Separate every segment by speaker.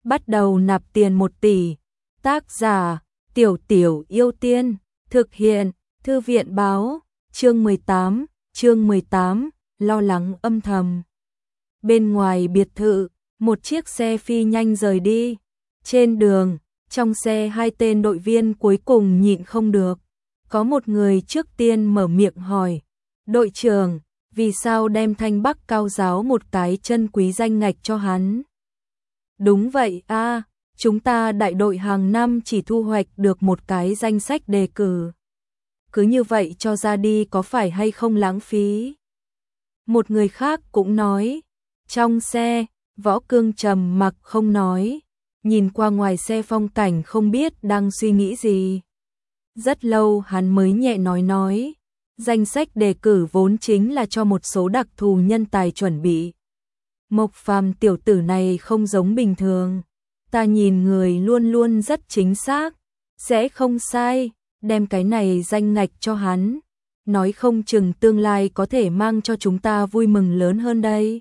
Speaker 1: bắt đầu nạp tiền 1 tỷ. Tác giả: Tiểu Tiểu Yêu Tiên. Thực hiện: Thư viện báo. Chương 18, lo lắng âm thầm. Bên ngoài biệt thự, một chiếc xe phi nhanh rời đi. Trên đường, trong xe 2 tên đội viên cuối cùng nhịn không được. Có một người trước tiên mở miệng hỏi: "Đội trưởng, vì sao đem Thanh Bắc Cao Giáo một cái chân quý danh ngạch cho hắn?" "Đúng vậy a, chúng ta đại đội hàng năm chỉ thu hoạch được một cái danh sách đề cử. Cứ như vậy cho ra đi có phải hay không lãng phí?" Một người khác cũng nói. Trong xe, Võ Cương trầm mặc không nói, nhìn qua ngoài xe phong cảnh không biết đang suy nghĩ gì. Rất lâu hắn mới nhẹ nói, danh sách đề cử vốn chính là cho một số đặc thù nhân tài chuẩn bị. Mộc Phàm tiểu tử này không giống bình thường, ta nhìn người luôn luôn rất chính xác, sẽ không sai, đem cái này danh ngạch cho hắn, nói không chừng tương lai có thể mang cho chúng ta vui mừng lớn hơn đây.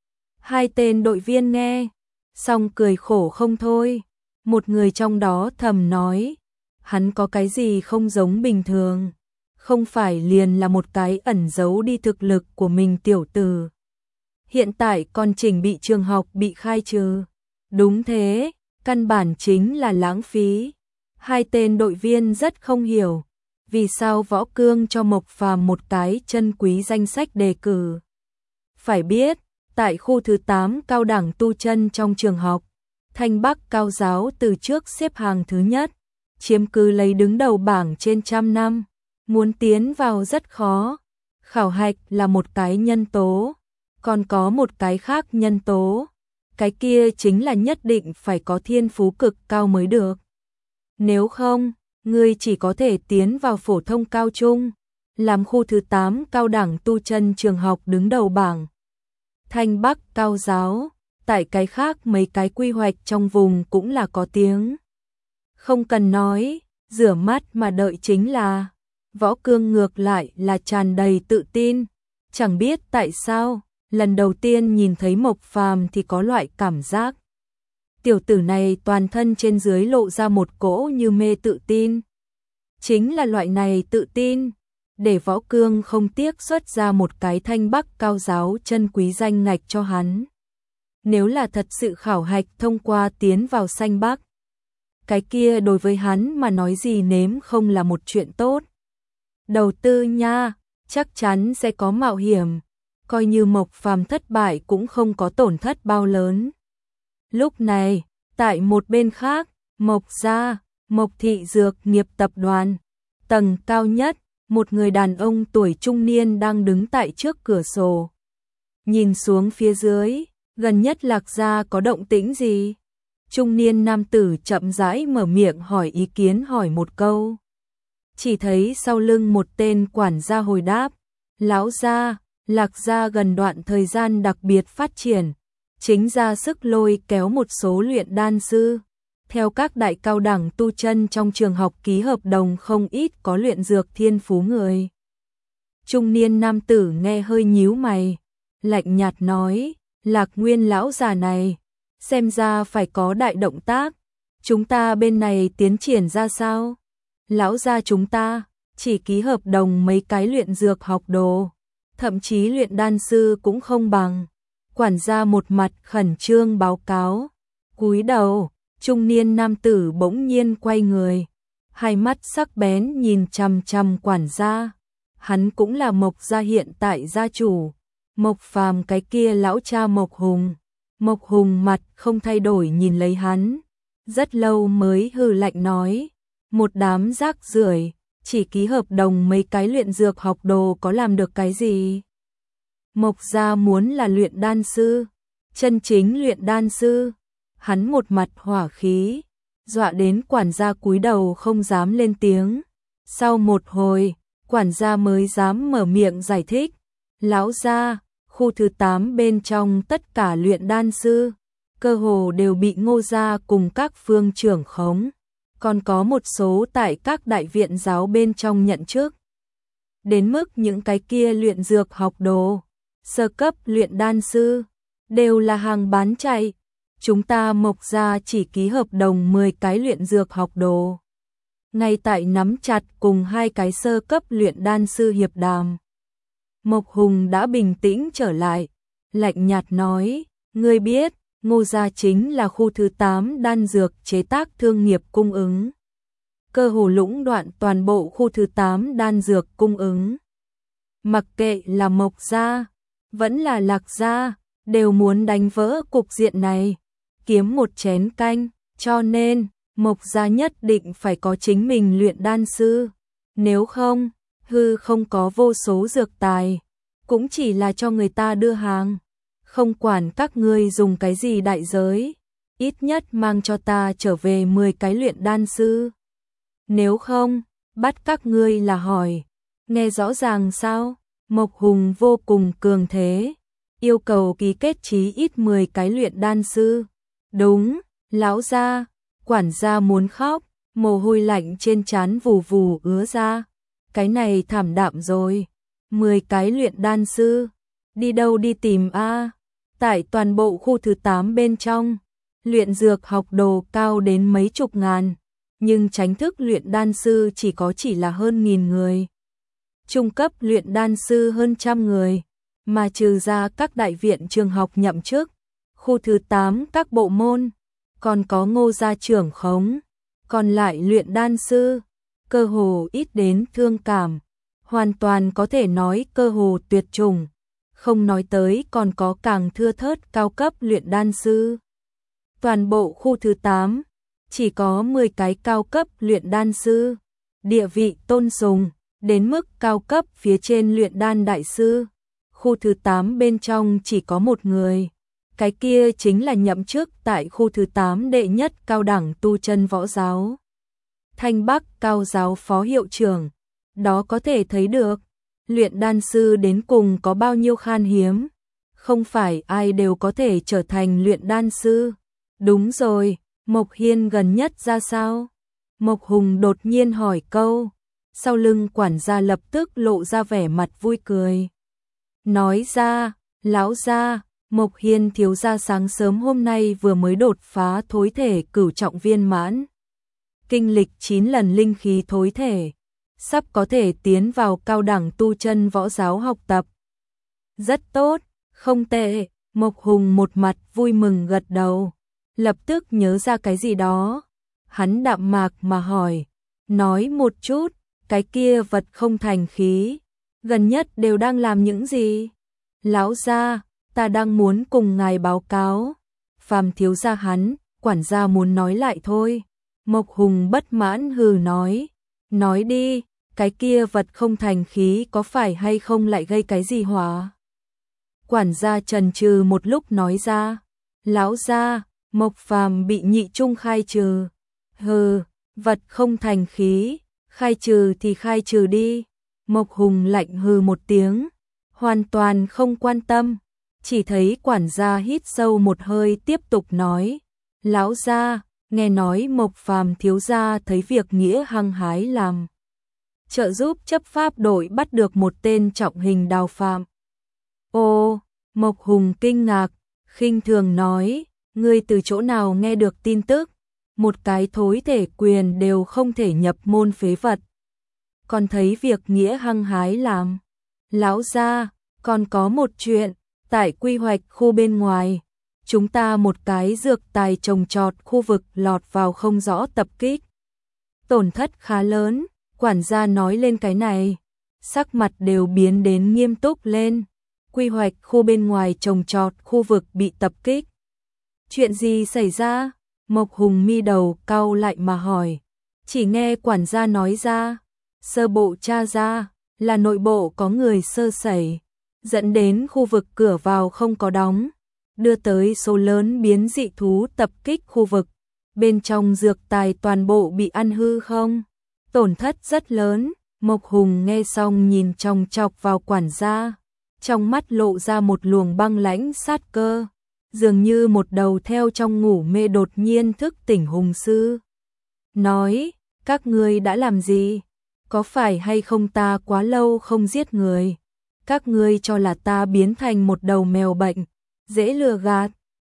Speaker 1: 2 tên đội viên nghe xong cười khổ không thôi. Một người trong đó thầm nói, hắn có cái gì không giống bình thường, không phải liền là một cái ẩn giấu đi thực lực của mình tiểu tử. Hiện tại còn chỉnh bị trường học bị khai trừ. Đúng thế, căn bản chính là lãng phí. 2 tên đội viên rất không hiểu, vì sao Võ Cương cho Mộc Phàm một cái chân quý danh sách đề cử. Phải biết, tại khu thứ 8 cao đẳng tu chân trong trường học, Thanh Bắc Cao Giáo từ trước xếp hàng thứ nhất, chiếm cứ lấy đứng đầu bảng trên trăm năm, muốn tiến vào rất khó. Khảo hạch là một cái nhân tố, còn có một cái khác nhân tố, cái kia chính là nhất định phải có thiên phú cực cao mới được. Nếu không, ngươi chỉ có thể tiến vào phổ thông cao trung, làm khu thứ 8 cao đẳng tu chân trường học đứng đầu bảng. Thanh Bắc Cao Giáo, tại cái khác mấy cái quy hoạch trong vùng cũng là có tiếng. Không cần nói, rửa mắt mà đợi chính là. Võ Cương ngược lại là tràn đầy tự tin, chẳng biết tại sao, lần đầu tiên nhìn thấy Mộc Phàm thì có loại cảm giác. Tiểu tử này toàn thân trên dưới lộ ra một cỗ như mê tự tin. Chính là loại này tự tin, để Võ Cương không tiếc xuất ra một cái Thanh Bắc Cao Giáo chân quý danh ngạch cho hắn. Nếu là thật sự khảo hạch thông qua tiến vào Xanh Bắc, cái kia đối với hắn mà nói gì nếm không là một chuyện tốt. Đầu tư nha, chắc chắn sẽ có mạo hiểm, coi như Mộc Phàm thất bại cũng không có tổn thất bao lớn. Lúc này, tại một bên khác, Mộc gia, Mộc Thị Dược Nghiệp Tập đoàn, tầng cao nhất, một người đàn ông tuổi trung niên đang đứng tại trước cửa sổ. Nhìn xuống phía dưới, gần nhất Lạc gia có động tĩnh gì? Trung niên nam tử chậm rãi mở miệng hỏi ý kiến hỏi một câu. Chỉ thấy sau lưng một tên quản gia hồi đáp, lão gia, Lạc gia gần đoạn thời gian đặc biệt phát triển, chính ra sức lôi kéo một số luyện đan sư. Theo các đại cao đẳng tu chân trong trường học ký hợp đồng không ít có luyện dược thiên phú người. Trung niên nam tử nghe hơi nhíu mày, lạnh nhạt nói, Lạc Nguyên lão già này, xem ra phải có đại động tác, chúng ta bên này tiến triển ra sao? Lão gia chúng ta chỉ ký hợp đồng mấy cái luyện dược học đồ, thậm chí luyện đan sư cũng không bằng. Quản gia một mặt khẩn trương báo cáo, cúi đầu. Trung niên nam tử bỗng nhiên quay người, hai mắt sắc bén nhìn chằm chằm quản gia. Hắn cũng là Mộc gia hiện tại gia chủ, Mộc Phàm cái kia lão cha Mộc Hùng. Mộc Hùng mặt không thay đổi nhìn lấy hắn, rất lâu mới hừ lạnh nói, một đám rác rưởi, chỉ ký hợp đồng mấy cái luyện dược học đồ có làm được cái gì? Mộc gia muốn là luyện đan sư, chân chính luyện đan sư. Hắn một mặt hỏa khí, dọa đến quản gia cúi đầu không dám lên tiếng. Sau một hồi, quản gia mới dám mở miệng giải thích. Lão gia, khu thứ 8 bên trong tất cả luyện đan sư, cơ hồ đều bị Ngô gia cùng các phương trưởng khống. Còn có một số tại các đại viện giáo bên trong nhận chức. Đến mức những cái kia luyện dược học đồ, sơ cấp luyện đan sư, đều là hàng bán chạy. chúng ta Mộc gia chỉ ký hợp đồng 10 cái luyện dược học đồ. Ngay tại nắm chặt cùng 2 cái sơ cấp luyện đan sư hiệp đàm. Mộc Hùng đã bình tĩnh trở lại, lạnh nhạt nói, ngươi biết, Ngô gia chính là khu thứ 8 đan dược chế tác thương nghiệp cung ứng. Cơ hồ lũng đoạn toàn bộ khu thứ 8 đan dược cung ứng. Mặc kệ là Mộc gia, vẫn là Lạc gia, đều muốn đánh vỡ cục diện này, kiếm một chén canh, cho nên Mộc gia nhất định phải có chính mình luyện đan sư, nếu không, không có vô số dược tài, cũng chỉ là cho người ta đưa hàng, không quản các ngươi dùng cái gì đại giới, ít nhất mang cho ta trở về 10 cái luyện đan sư. Nếu không, bắt các ngươi là hỏi, nghe rõ ràng sao? Mộc Hùng vô cùng cường thế, yêu cầu ký kết chí ít 10 cái luyện đan sư. Đúng, lão gia, quản gia muốn khóc, mồ hôi lạnh trên trán vù vù ứa ra. Cái này thảm đạm rồi, 10 cái luyện đan sư, đi đâu đi tìm a? Tại toàn bộ khu thứ 8 bên trong, luyện dược học đồ cao đến mấy chục ngàn, nhưng chính thức luyện đan sư chỉ là hơn 1000 người. Trung cấp luyện đan sư hơn 100 người, mà trừ ra các đại viện trường học nhậm chức, khu thứ 8 các bộ môn, còn có Ngô gia trưởng khống, còn lại luyện đan sư, cơ hồ ít đến thương cảm, hoàn toàn có thể nói cơ hồ tuyệt chủng, không nói tới còn có càng thưa thớt cao cấp luyện đan sư. Toàn bộ khu thứ 8, chỉ có 10 cái cao cấp luyện đan sư, địa vị tôn sùng, đến mức cao cấp phía trên luyện đan đại sư. Khu thứ 8 bên trong chỉ có một người, cái kia chính là nhậm chức tại khu thứ 8 đệ nhất cao đẳng tu chân võ giáo. Thanh Bắc cao giáo phó hiệu trưởng, đó có thể thấy được, luyện đan sư đến cùng có bao nhiêu khan hiếm, không phải ai đều có thể trở thành luyện đan sư. Đúng rồi, Mộc Hiên gần nhất ra sao? Mộc Hùng đột nhiên hỏi câu, sau lưng quản gia lập tức lộ ra vẻ mặt vui cười. Nói ra, lão gia, Mộc Hiên thiếu gia sáng sớm hôm nay vừa mới đột phá thối thể cửu trọng viên mãn. Kinh lịch 9 lần linh khí thối thể, sắp có thể tiến vào cao đẳng tu chân võ giáo học tập. Rất tốt, không tệ, Mộc Hùng một mặt vui mừng gật đầu, lập tức nhớ ra cái gì đó. Hắn đạm mạc mà hỏi, nói một chút, cái kia vật không thành khí, gần nhất đều đang làm những gì? Lão gia, ta đang muốn cùng ngài báo cáo. Phàm thiếu gia hắn, quản gia muốn nói lại thôi. Mộc Hùng bất mãn hừ nói đi, cái kia vật không thành khí có phải hay không lại gây cái gì hỏa? Quản gia chần chừ một lúc nói ra, lão gia, Mộc Phàm bị nhị trung khai trừ. Hừ, vật không thành khí, khai trừ thì khai trừ đi. Mộc Hùng lạnh hừ một tiếng, hoàn toàn không quan tâm, chỉ thấy quản gia hít sâu một hơi tiếp tục nói, lão gia, nghe nói Mộc Phàm thiếu gia thấy việc nghĩa hăng hái làm, trợ giúp chấp pháp đội bắt được một tên trọng hình đào phạm. Ô, Mộc Hùng kinh ngạc, khinh thường nói, ngươi từ chỗ nào nghe được tin tức, một cái thối thể quyền đều không thể nhập môn phế vật. Còn thấy việc nghĩa hăng hái làm. Lão gia, còn có một chuyện, tại quy hoạch khu bên ngoài, chúng ta một cái dược tài trồng trọt khu vực lọt vào không rõ tập kích. Tổn thất khá lớn, quản gia nói lên cái này, sắc mặt đều biến đến nghiêm túc lên. Quy hoạch khu bên ngoài trồng trọt khu vực bị tập kích. Chuyện gì xảy ra? Mộc Hùng mi đầu cau lại mà hỏi. Chỉ nghe quản gia nói ra, sơ bộ tra ra là nội bộ có người sơ sẩy, dẫn đến khu vực cửa vào không có đóng, đưa tới số lớn biến dị thú tập kích khu vực. Bên trong dược tài toàn bộ bị ăn hư không? Tổn thất rất lớn. Mộc Hùng nghe xong nhìn chòng chọc vào quản gia, trong mắt lộ ra một luồng băng lãnh sát cơ, dường như một đầu theo trong ngủ mê đột nhiên thức tỉnh hùng sư. Nói, các ngươi đã làm gì? Có phải hay không ta quá lâu không giết người? Các ngươi cho là ta biến thành một đầu mèo bệnh, dễ lừa gạt.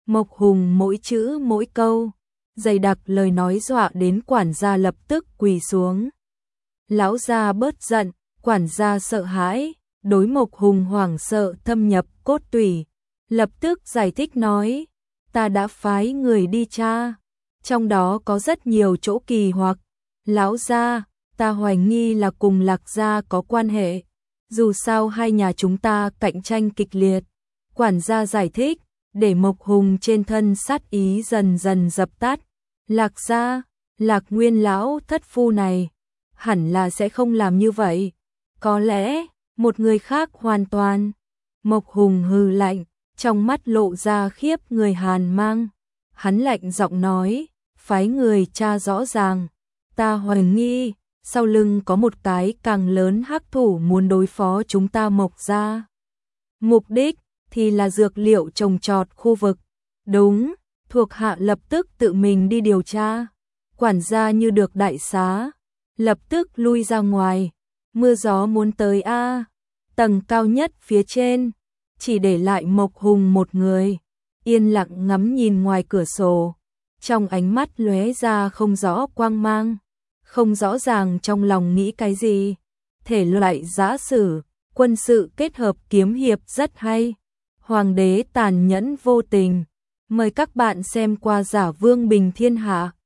Speaker 1: Mộc Hùng mỗi chữ mỗi câu, dày đặc lời nói dọa đến quản gia lập tức quỳ xuống. Lão gia bớt giận, quản gia sợ hãi, đối Mộc Hùng hoảng sợ thâm nhập cốt tủy, lập tức giải thích nói, ta đã phái người đi tra, trong đó có rất nhiều chỗ kỳ hoặc, lão gia, ta hoài nghi là cùng Lạc gia có quan hệ, dù sao hai nhà chúng ta cạnh tranh kịch liệt. Quản gia giải thích, để Mộc Hùng trên thân sát ý dần dần dập tắt. Lạc gia, Lạc Nguyên lão thất phu này, hẳn là sẽ không làm như vậy. Có lẽ, một người khác hoàn toàn. Mộc Hùng hừ lạnh, trong mắt lộ ra khiếp người hàn mang. Hắn lạnh giọng nói, phái người tra rõ ràng. Ta hoài nghi, sau lưng có một cái càng lớn hắc thủ muốn đối phó chúng ta Mộc gia. Mục đích thì là dược liệu trồng trọt khu vực. Đúng, thuộc hạ lập tức tự mình đi điều tra. Quản gia như được đại xá, lập tức lui ra ngoài. Mưa gió muốn tới a. Tầng cao nhất phía trên, chỉ để lại Mộc Hùng một người, yên lặng ngắm nhìn ngoài cửa sổ. Trong ánh mắt lóe ra không rõ quang mang, không rõ ràng trong lòng nghĩ cái gì. Thể loại giã sử, quân sự kết hợp kiếm hiệp rất hay. Hoàng đế tàn nhẫn vô tình. Mời các bạn xem qua Giả Vương Bình Thiên Hạ.